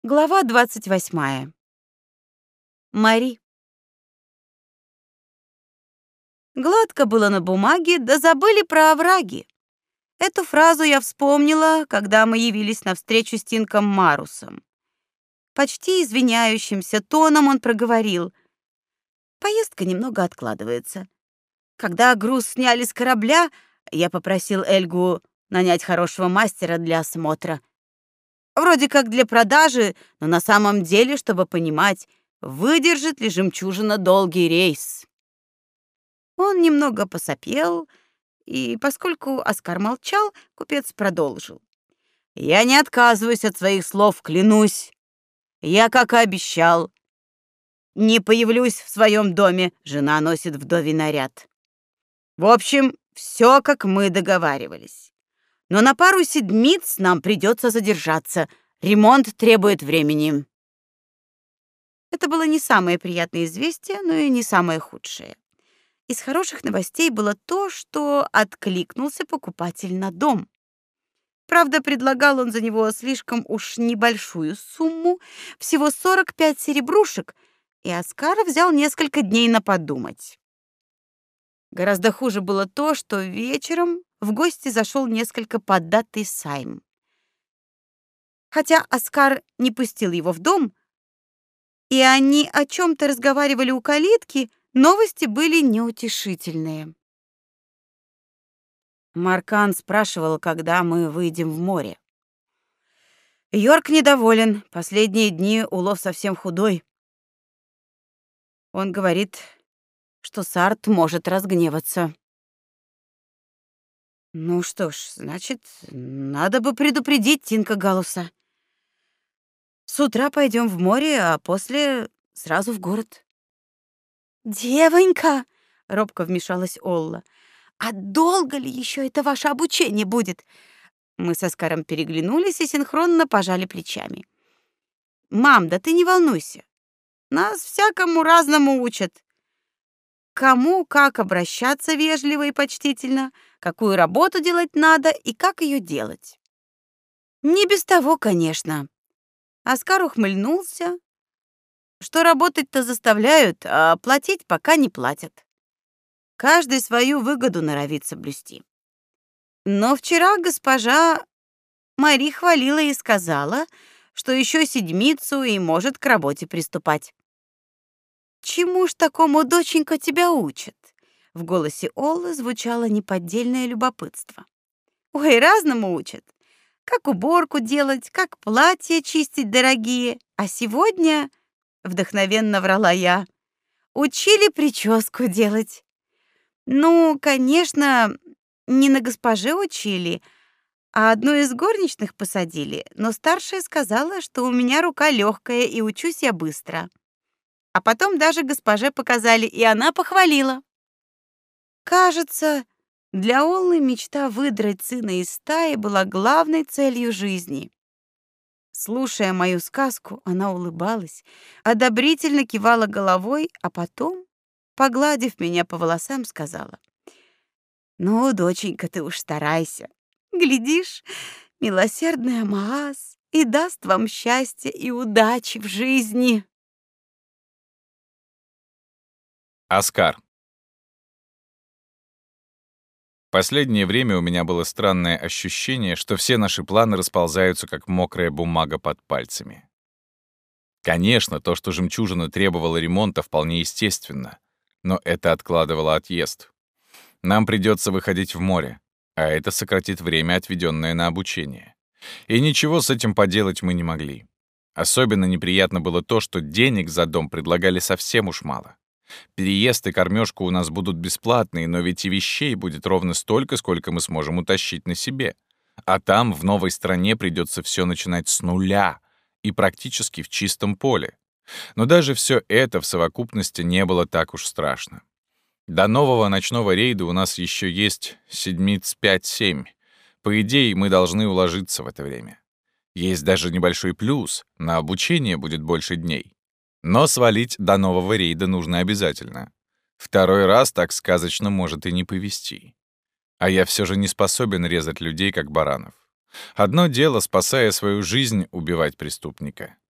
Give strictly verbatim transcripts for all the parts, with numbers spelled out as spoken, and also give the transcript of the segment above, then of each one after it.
Глава двадцать восьмая. Мари. Гладко было на бумаге, да забыли про овраги. Эту фразу я вспомнила, когда мы явились на встречу с Тинком Марусом. Почти извиняющимся тоном он проговорил: «Поездка немного откладывается. Когда груз сняли с корабля, я попросил Эльгу нанять хорошего мастера для осмотра. Вроде как для продажи, но на самом деле, чтобы понимать, выдержит ли жемчужина долгий рейс». Он немного посопел, и поскольку Оскар молчал, купец продолжил: «Я не отказываюсь от своих слов, клянусь. Я, как и обещал, не появлюсь в своем доме, жена носит вдовий наряд. В общем, все, как мы договаривались. Но на пару седмиц нам придется задержаться. Ремонт требует времени». Это было не самое приятное известие, но и не самое худшее. Из хороших новостей было то, что откликнулся покупатель на дом. Правда, предлагал он за него слишком уж небольшую сумму, всего сорок пять серебрушек, и Оскар взял несколько дней на подумать. Гораздо хуже было то, что вечером в гости зашел несколько поддатый Сайм. Хотя Оскар не пустил его в дом, и они о чем-то разговаривали у калитки, новости были неутешительные. Маркан спрашивал, когда мы выйдем в море. Йорк недоволен, последние дни улов совсем худой. Он говорит, что Сарт может разгневаться. Ну что ж, значит, надо бы предупредить Тинка Галуса. С утра пойдем в море, а после сразу в город. «Девонька!» — робко вмешалась Олла. «А долго ли еще это ваше обучение будет?» Мы с Оскаром переглянулись и синхронно пожали плечами. «Мам, да ты не волнуйся. Нас всякому разному учат. Кому как обращаться вежливо и почтительно, какую работу делать надо и как ее делать. Не без того, конечно». Оскар ухмыльнулся, что работать-то заставляют, а платить пока не платят. Каждый свою выгоду норовит соблюсти. Но вчера госпожа Мари хвалила и сказала, что еще седмицу и может к работе приступать. «Чему ж такому, доченька, тебя учат?» В голосе Оллы звучало неподдельное любопытство. «Ой, разному учат. Как уборку делать, как платья чистить дорогие. А сегодня, — вдохновенно врала я, — учили прическу делать. Ну, конечно, не на госпоже учили, а одну из горничных посадили, но старшая сказала, что у меня рука легкая и учусь я быстро. А потом даже госпоже показали, и она похвалила». Кажется, для Оллы мечта выдрать сына из стаи была главной целью жизни. Слушая мою сказку, она улыбалась, одобрительно кивала головой, а потом, погладив меня по волосам, сказала: «Ну, доченька, ты уж старайся. Глядишь, милосердный Амаас и даст вам счастье и удачи в жизни». Оскар. Последнее время у меня было странное ощущение, что все наши планы расползаются, как мокрая бумага под пальцами. Конечно, то, что жемчужина требовала ремонта, вполне естественно, но это откладывало отъезд. Нам придется выходить в море, а это сократит время, отведенное на обучение. И ничего с этим поделать мы не могли. Особенно неприятно было то, что денег за дом предлагали совсем уж мало. Переезд и кормежка у нас будут бесплатные, но ведь и вещей будет ровно столько, сколько мы сможем утащить на себе. А там, в новой стране, придется все начинать с нуля и практически в чистом поле. Но даже все это в совокупности не было так уж страшно. До нового ночного рейда у нас еще есть седмиц пять-семь. По идее, мы должны уложиться в это время. Есть даже небольшой плюс — на обучение будет больше дней. Но свалить до нового рейда нужно обязательно. Второй раз так сказочно может и не повезти. А я все же не способен резать людей, как баранов. Одно дело, спасая свою жизнь, убивать преступника.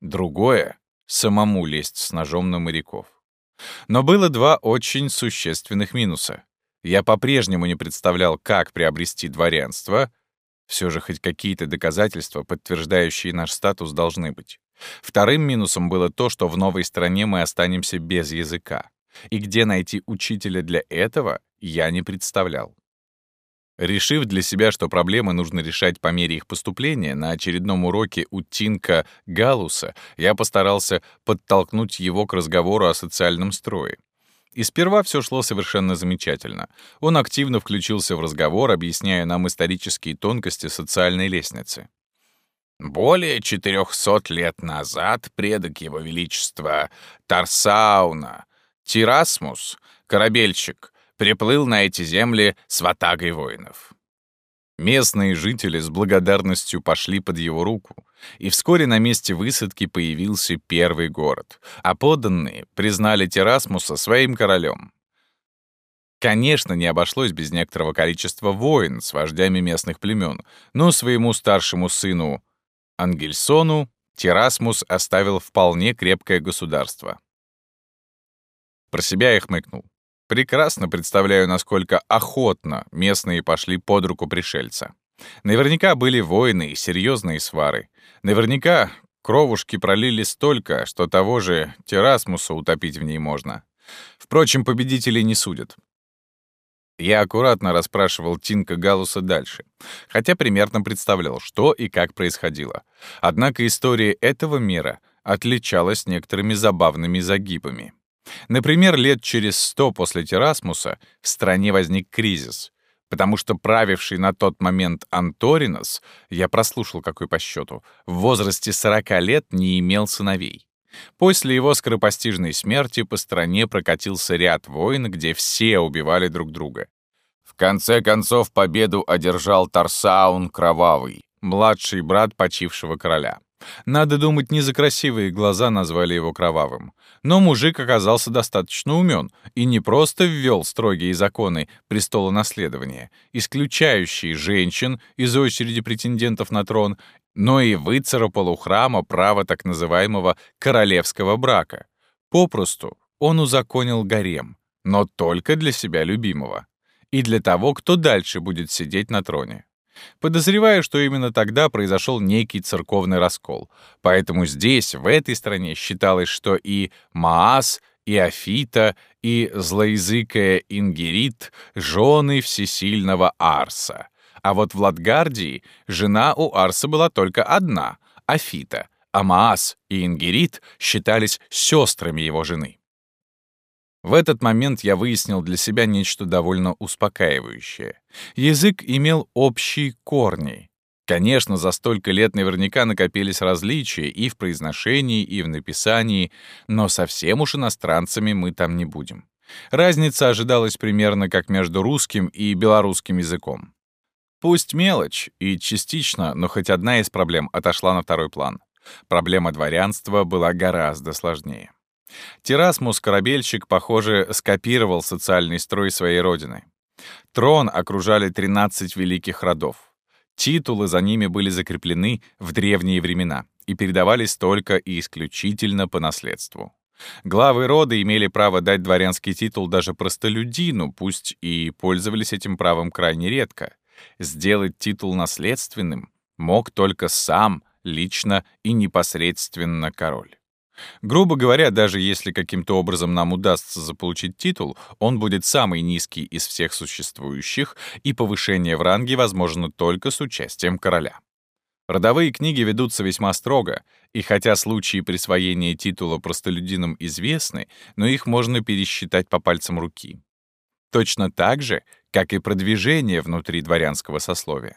Другое — самому лезть с ножом на моряков. Но было два очень существенных минуса. Я по-прежнему не представлял, как приобрести дворянство. Все же хоть какие-то доказательства, подтверждающие наш статус, должны быть. Вторым минусом было то, что в новой стране мы останемся без языка. И где найти учителя для этого, я не представлял. Решив для себя, что проблемы нужно решать по мере их поступления, на очередном уроке у Тинка Галуса я постарался подтолкнуть его к разговору о социальном строе. И сперва все шло совершенно замечательно. Он активно включился в разговор, объясняя нам исторические тонкости социальной лестницы. Более четырехсот лет назад предок его величества Тарсауна, Тирасмус, корабельщик, приплыл на эти земли с ватагой воинов. Местные жители с благодарностью пошли под его руку, и вскоре на месте высадки появился первый город, а подданные признали Тирасмуса своим королем. Конечно, не обошлось без некоторого количества войн с вождями местных племен, но своему старшему сыну Ангельсону Тирасмус оставил вполне крепкое государство. Про себя я хмыкнул. Прекрасно представляю, насколько охотно местные пошли под руку пришельца. Наверняка были войны и серьезные свары. Наверняка кровушки пролили столько, что того же Тирасмуса утопить в ней можно. Впрочем, победителей не судят. Я аккуратно расспрашивал Тинка Галуса дальше, хотя примерно представлял, что и как происходило. Однако история этого мира отличалась некоторыми забавными загибами. Например, лет через сто после Тирасмуса в стране возник кризис, потому что правивший на тот момент Анторинос, я прослушал какой по счету, в возрасте сорока лет не имел сыновей. После его скоропостижной смерти по стране прокатился ряд войн, где все убивали друг друга. В конце концов победу одержал Тарсаун Кровавый, младший брат почившего короля. Надо думать, не за красивые глаза назвали его кровавым. Но мужик оказался достаточно умен и не просто ввел строгие законы престолонаследования, исключающие женщин из очереди претендентов на трон, но и выцарапал у храма право так называемого королевского брака. Попросту он узаконил гарем, но только для себя любимого. И для того, кто дальше будет сидеть на троне. Подозреваю, что именно тогда произошел некий церковный раскол. Поэтому здесь, в этой стране, считалось, что и Маас, и Афита, и злоязыкая Ингерит — жены всесильного Арса. А вот в Латгардии жена у Арса была только одна — Афита, а Маас и Ингерит считались сестрами его жены. В этот момент я выяснил для себя нечто довольно успокаивающее. Язык имел общие корни. Конечно, за столько лет наверняка накопились различия и в произношении, и в написании, но совсем уж иностранцами мы там не будем. Разница ожидалась примерно как между русским и белорусским языком. Пусть мелочь, и частично, но хоть одна из проблем отошла на второй план. Проблема дворянства была гораздо сложнее. Тирасмус-корабельщик, похоже, скопировал социальный строй своей родины. Трон окружали тринадцать великих родов. Титулы за ними были закреплены в древние времена и передавались только и исключительно по наследству. Главы рода имели право дать дворянский титул даже простолюдину, пусть и пользовались этим правом крайне редко. Сделать титул наследственным мог только сам, лично и непосредственно король. Грубо говоря, даже если каким-то образом нам удастся заполучить титул, он будет самый низкий из всех существующих, и повышение в ранге возможно только с участием короля. Родовые книги ведутся весьма строго, и хотя случаи присвоения титула простолюдинам известны, но их можно пересчитать по пальцам руки. Точно так же, как и продвижение внутри дворянского сословия.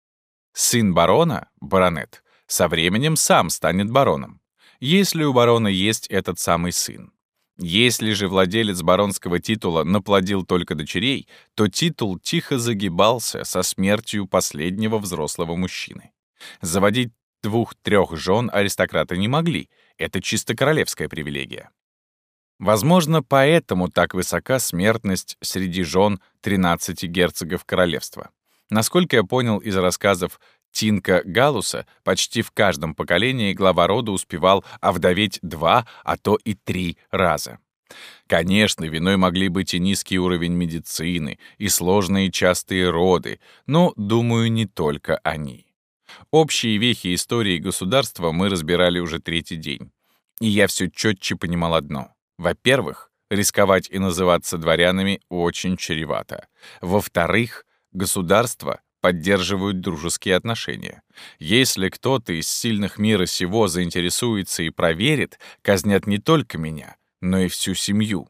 Сын барона, баронет, со временем сам станет бароном, если у барона есть этот самый сын. Если же владелец баронского титула наплодил только дочерей, то титул тихо загибался со смертью последнего взрослого мужчины. Заводить двух-трех жен аристократы не могли, это чисто королевская привилегия. Возможно, поэтому так высока смертность среди жен тринадцати герцогов королевства. Насколько я понял из рассказов Тинка Галуса почти в каждом поколении глава рода успевал овдоветь два, а то и три раза. Конечно, виной могли быть и низкий уровень медицины, и сложные частые роды, но, думаю, не только они. Общие вехи истории государства мы разбирали уже третий день. И я все четче понимал одно. Во-первых, рисковать и называться дворянами очень чревато. Во-вторых, государство поддерживают дружеские отношения. Если кто-то из сильных мира сего заинтересуется и проверит, казнят не только меня, но и всю семью.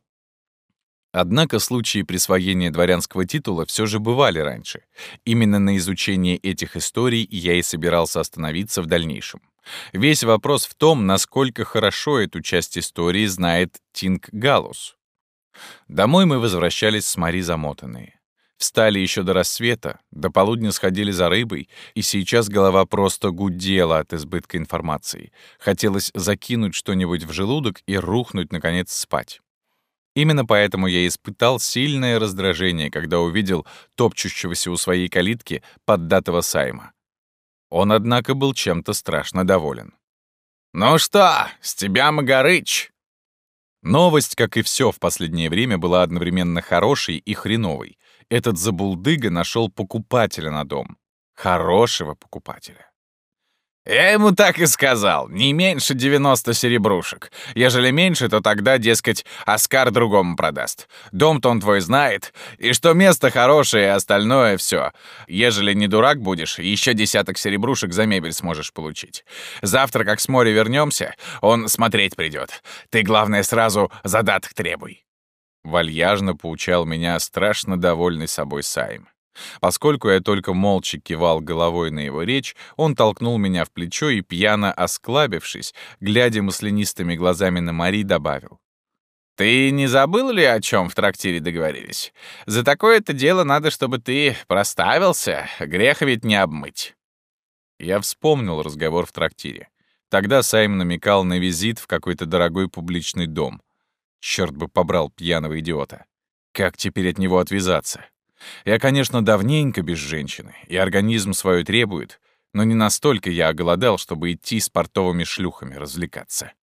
Однако случаи присвоения дворянского титула все же бывали раньше. Именно на изучении этих историй я и собирался остановиться в дальнейшем. Весь вопрос в том, насколько хорошо эту часть истории знает Тинк Галус. Домой мы возвращались с Мари замотанные. Встали еще до рассвета, до полудня сходили за рыбой, и сейчас голова просто гудела от избытка информации. Хотелось закинуть что-нибудь в желудок и рухнуть, наконец, спать. Именно поэтому я испытал сильное раздражение, когда увидел топчущегося у своей калитки поддатого Сайма. Он, однако, был чем-то страшно доволен. «Ну что, с тебя, Магарыч?» Новость, как и все в последнее время, была одновременно хорошей и хреновой. Этот забулдыга нашел покупателя на дом. Хорошего покупателя. «Я ему так и сказал, не меньше девяноста серебрушек. Ежели меньше, то тогда, дескать, Оскар другому продаст. Дом-то он твой знает, и что место хорошее, и остальное все. Ежели не дурак будешь, еще десяток серебрушек за мебель сможешь получить. Завтра, как с моря вернемся, он смотреть придет. Ты, главное, сразу задаток требуй». Вальяжно поучал меня страшно довольный собой Сайм. Поскольку я только молча кивал головой на его речь, он толкнул меня в плечо и, пьяно осклабившись, глядя маслянистыми глазами на Мари, добавил: «Ты не забыл ли, о чем в трактире договорились? За такое-то дело надо, чтобы ты проставился, грех ведь не обмыть». Я вспомнил разговор в трактире. Тогда Сайм намекал на визит в какой-то дорогой публичный дом. Черт бы побрал пьяного идиота. Как теперь от него отвязаться? Я, конечно, давненько без женщины, и организм свое требует, но не настолько я оголодал, чтобы идти с портовыми шлюхами развлекаться.